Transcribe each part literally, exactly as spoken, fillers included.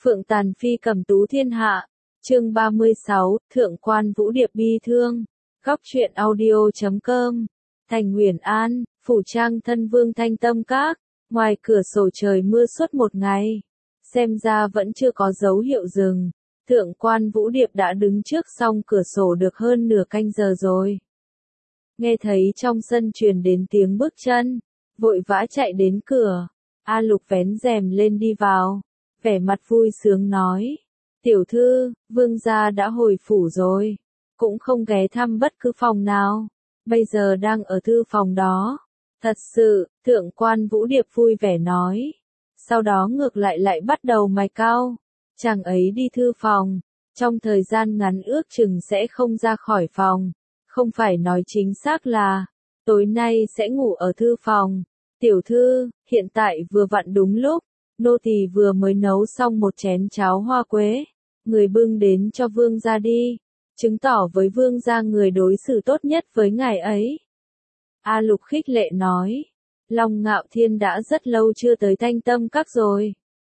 Phượng Tàn Phi cầm tú thiên hạ, chương ba mươi sáu, Thượng quan Vũ Điệp bi thương, góc truyện audio chấm com, thành Nguyền An, phủ trang thân vương Thanh Tâm Các, ngoài cửa sổ trời mưa suốt một ngày, xem ra vẫn chưa có dấu hiệu dừng, Thượng quan Vũ Điệp đã đứng trước song cửa sổ được hơn nửa canh giờ rồi. Nghe thấy trong sân truyền đến tiếng bước chân, vội vã chạy đến cửa, A Lục vén rèm lên đi vào, vẻ mặt vui sướng nói, tiểu thư, vương gia đã hồi phủ rồi, cũng không ghé thăm bất cứ phòng nào, bây giờ đang ở thư phòng đó. Thật sự, Thượng quan Vũ Điệp vui vẻ nói, sau đó ngược lại lại bắt đầu mày cau, chàng ấy đi thư phòng, trong thời gian ngắn ước chừng sẽ không ra khỏi phòng, không phải nói chính xác là, tối nay sẽ ngủ ở thư phòng. Tiểu thư, hiện tại vừa vặn đúng lúc, nô tỳ vừa mới nấu xong một chén cháo hoa quế, người bưng đến cho vương gia đi, chứng tỏ với vương gia người đối xử tốt nhất với ngài ấy. A Lục khích lệ nói, Long Ngạo Thiên đã rất lâu chưa tới Thanh Tâm Các rồi.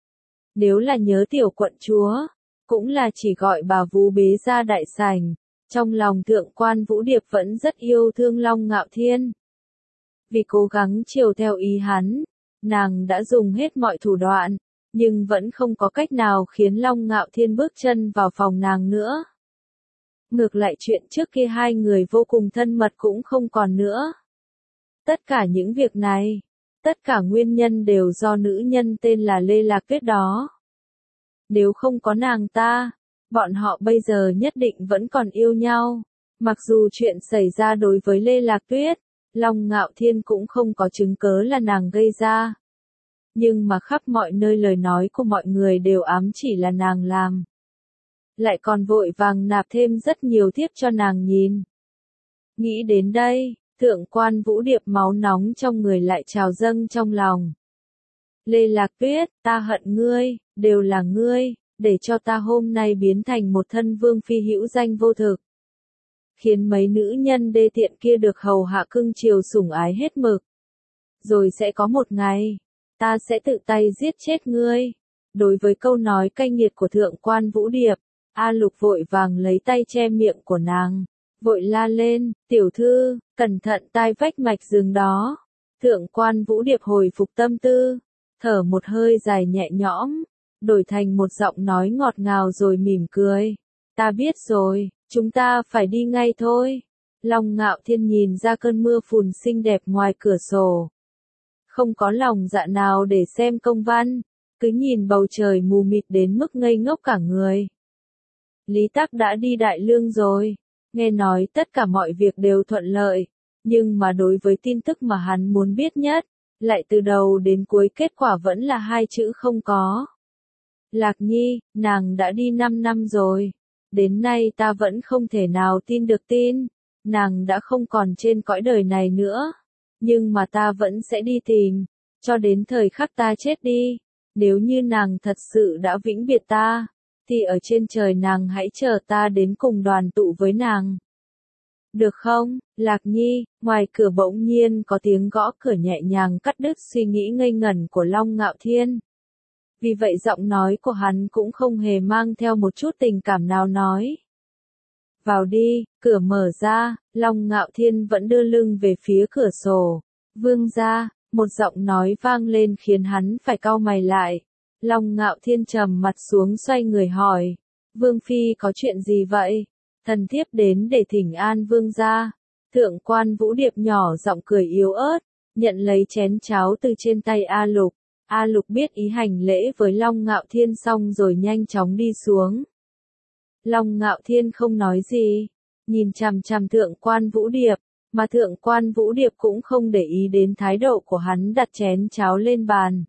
Nếu là nhớ tiểu quận chúa, cũng là chỉ gọi bà vú bế ra đại sảnh, trong lòng Thượng quan Vũ Điệp vẫn rất yêu thương Long Ngạo Thiên. Vì cố gắng chiều theo ý hắn, nàng đã dùng hết mọi thủ đoạn, nhưng vẫn không có cách nào khiến Long Ngạo Thiên bước chân vào phòng nàng nữa. Ngược lại chuyện trước kia hai người vô cùng thân mật cũng không còn nữa. Tất cả những việc này, tất cả nguyên nhân đều do nữ nhân tên là Lê Lạc Tuyết đó. Nếu không có nàng ta, bọn họ bây giờ nhất định vẫn còn yêu nhau. Mặc dù chuyện xảy ra đối với Lê Lạc Tuyết, Long Ngạo Thiên cũng không có chứng cớ là nàng gây ra. Nhưng mà khắp mọi nơi lời nói của mọi người đều ám chỉ là nàng làm. Lại còn vội vàng nạp thêm rất nhiều thiếp cho nàng nhìn. Nghĩ đến đây, Thượng quan Vũ Điệp máu nóng trong người lại trào dâng trong lòng. Lê Lạc Tuyết, ta hận ngươi, đều là ngươi, để cho ta hôm nay biến thành một thân vương phi hữu danh vô thực. Khiến mấy nữ nhân đê tiện kia được hầu hạ cưng chiều sủng ái hết mực. Rồi sẽ có một ngày, ta sẽ tự tay giết chết ngươi. Đối với câu nói cay nghiệt của Thượng quan Vũ Điệp, A Lục vội vàng lấy tay che miệng của nàng, vội la lên, tiểu thư, cẩn thận tai vách mạch rừng đó. Thượng quan Vũ Điệp hồi phục tâm tư, thở một hơi dài nhẹ nhõm, đổi thành một giọng nói ngọt ngào rồi mỉm cười. Ta biết rồi, chúng ta phải đi ngay thôi. Long Ngạo Thiên nhìn ra cơn mưa phùn xinh đẹp ngoài cửa sổ. Không có lòng dạ nào để xem công văn, cứ nhìn bầu trời mù mịt đến mức ngây ngốc cả người. Lý Tắc đã đi Đại Lương rồi, nghe nói tất cả mọi việc đều thuận lợi, nhưng mà đối với tin tức mà hắn muốn biết nhất, lại từ đầu đến cuối kết quả vẫn là hai chữ không có. Lạc Nhi, nàng đã đi năm năm rồi. Đến nay ta vẫn không thể nào tin được tin, nàng đã không còn trên cõi đời này nữa, nhưng mà ta vẫn sẽ đi tìm, cho đến thời khắc ta chết đi, nếu như nàng thật sự đã vĩnh biệt ta, thì ở trên trời nàng hãy chờ ta đến cùng đoàn tụ với nàng. Được không, Lạc Nhi? Ngoài cửa bỗng nhiên có tiếng gõ cửa nhẹ nhàng cắt đứt suy nghĩ ngây ngẩn của Long Ngạo Thiên. Vì vậy giọng nói của hắn cũng không hề mang theo một chút tình cảm nào nói. Vào đi, cửa mở ra, Long Ngạo Thiên vẫn đưa lưng về phía cửa sổ. Vương gia, một giọng nói vang lên khiến hắn phải cau mày lại. Long Ngạo Thiên trầm mặt xuống xoay người hỏi. Vương phi có chuyện gì vậy? Thần thiếp đến để thỉnh an vương gia. Thượng quan Vũ Điệp nhỏ giọng cười yếu ớt, nhận lấy chén cháo từ trên tay A Lục. A Lục biết ý hành lễ với Long Ngạo Thiên xong rồi nhanh chóng đi xuống. Long Ngạo Thiên không nói gì, nhìn chằm chằm Thượng quan Vũ Điệp, mà Thượng quan Vũ Điệp cũng không để ý đến thái độ của hắn đặt chén cháo lên bàn.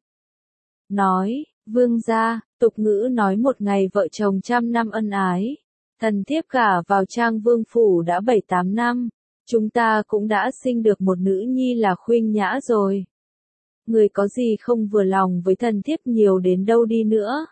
Nói, vương gia, tục ngữ nói một ngày vợ chồng trăm năm ân ái, thần thiếp gả vào Trang Vương phủ đã bảy tám năm, chúng ta cũng đã sinh được một nữ nhi là Khuynh Nhã rồi. Người có gì không vừa lòng với thần thiếp nhiều đến đâu đi nữa.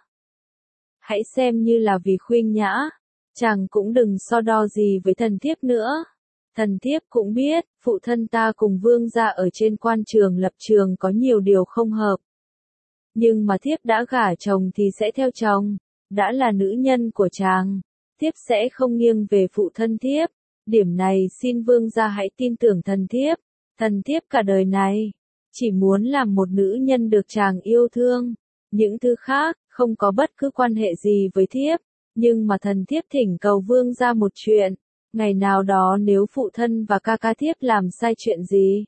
Hãy xem như là vì Khuynh Nhã, chàng cũng đừng so đo gì với thần thiếp nữa. Thần thiếp cũng biết, phụ thân ta cùng vương gia ở trên quan trường lập trường có nhiều điều không hợp. Nhưng mà thiếp đã gả chồng thì sẽ theo chồng, đã là nữ nhân của chàng, thiếp sẽ không nghiêng về phụ thân thiếp, điểm này xin vương gia hãy tin tưởng thần thiếp, thần thiếp cả đời này, chỉ muốn làm một nữ nhân được chàng yêu thương, những thứ khác, không có bất cứ quan hệ gì với thiếp, nhưng mà thần thiếp thỉnh cầu vương gia một chuyện, ngày nào đó nếu phụ thân và ca ca thiếp làm sai chuyện gì,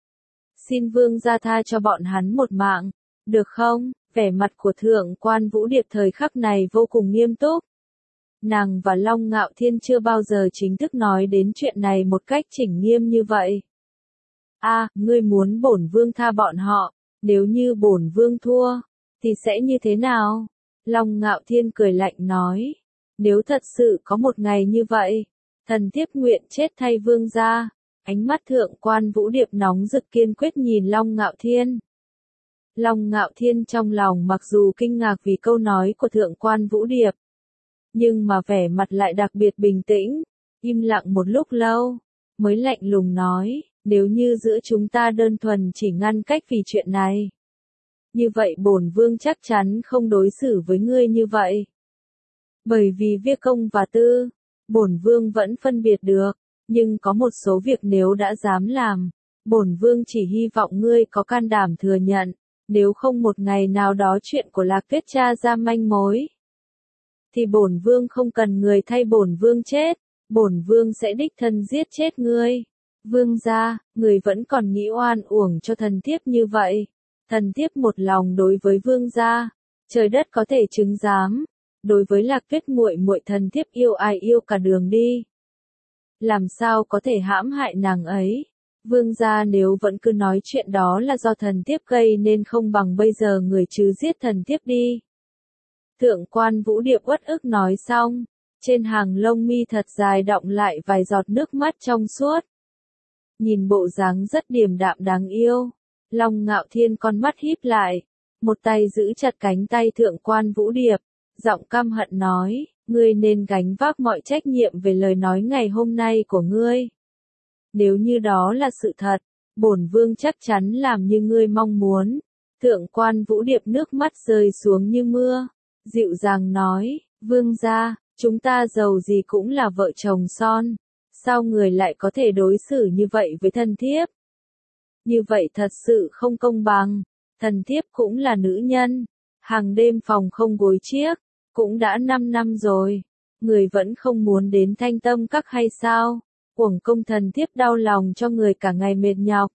xin vương gia tha cho bọn hắn một mạng, được không? Vẻ mặt của thượng quan Vũ Điệp thời khắc này vô cùng nghiêm túc. Nàng và Long Ngạo Thiên chưa bao giờ chính thức nói đến chuyện này một cách chỉnh nghiêm như vậy. A, à, ngươi muốn bổn vương tha bọn họ, nếu như bổn vương thua, thì sẽ như thế nào? Long Ngạo Thiên cười lạnh nói, nếu thật sự có một ngày như vậy, thần thiếp nguyện chết thay vương gia. Ánh mắt thượng quan Vũ Điệp nóng rực kiên quyết nhìn Long Ngạo Thiên. Long Ngạo Thiên trong lòng mặc dù kinh ngạc vì câu nói của thượng quan Vũ Điệp, nhưng mà vẻ mặt lại đặc biệt bình tĩnh, im lặng một lúc lâu, mới lạnh lùng nói, nếu như giữa chúng ta đơn thuần chỉ ngăn cách vì chuyện này, như vậy bổn vương chắc chắn không đối xử với ngươi như vậy. Bởi vì việc công và tư, bổn vương vẫn phân biệt được, nhưng có một số việc nếu đã dám làm, bổn vương chỉ hy vọng ngươi có can đảm thừa nhận, nếu không một ngày nào đó chuyện của Lạc Tuyết tra ra manh mối, thì bổn vương không cần người thay bổn vương chết, bổn vương sẽ đích thân giết chết ngươi. Vương gia, người vẫn còn nghĩ oan uổng cho thần thiếp như vậy. Thần thiếp một lòng đối với vương gia, trời đất có thể chứng giám, đối với Lạc Tuyết muội muội thần thiếp yêu ai yêu cả đường đi. Làm sao có thể hãm hại nàng ấy? Vương gia nếu vẫn cứ nói chuyện đó là do thần thiếp gây nên không bằng bây giờ người chứ giết thần thiếp đi. Thượng quan Vũ Điệp uất ức nói xong, trên hàng lông mi thật dài đọng lại vài giọt nước mắt trong suốt. Nhìn bộ dáng rất điềm đạm đáng yêu, Long Ngạo Thiên con mắt híp lại, một tay giữ chặt cánh tay thượng quan Vũ Điệp, giọng căm hận nói, ngươi nên gánh vác mọi trách nhiệm về lời nói ngày hôm nay của ngươi. Nếu như đó là sự thật, bổn vương chắc chắn làm như ngươi mong muốn. Thượng quan Vũ Điệp nước mắt rơi xuống như mưa, dịu dàng nói, vương gia, chúng ta giàu gì cũng là vợ chồng son, sao người lại có thể đối xử như vậy với thần thiếp? Như vậy thật sự không công bằng, thần thiếp cũng là nữ nhân, hàng đêm phòng không gối chiếc, cũng đã năm năm rồi, người vẫn không muốn đến Thanh Tâm Các hay sao? Uổng công thần thiếp đau lòng cho người cả ngày mệt nhọc.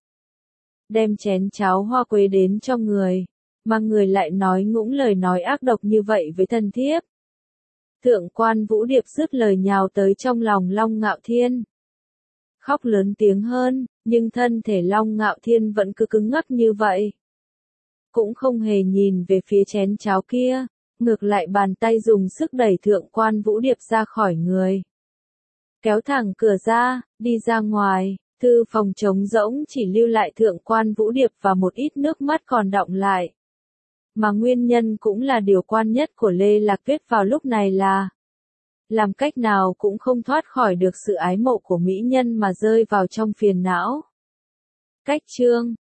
Đem chén cháo hoa quế đến cho người, mà người lại nói ngũng lời nói ác độc như vậy với thần thiếp. Thượng quan Vũ Điệp dứt lời nhào tới trong lòng Long Ngạo Thiên. Khóc lớn tiếng hơn, nhưng thân thể Long Ngạo Thiên vẫn cứ cứng ngắc như vậy. Cũng không hề nhìn về phía chén cháo kia, ngược lại bàn tay dùng sức đẩy thượng quan Vũ Điệp ra khỏi người. Kéo thẳng cửa ra, đi ra ngoài, thư phòng trống rỗng chỉ lưu lại thượng quan Vũ Điệp và một ít nước mắt còn đọng lại. Mà nguyên nhân cũng là điều quan nhất của Lê Lạc Tuyết vào lúc này là làm cách nào cũng không thoát khỏi được sự ái mộ của mỹ nhân mà rơi vào trong phiền não. Cách chương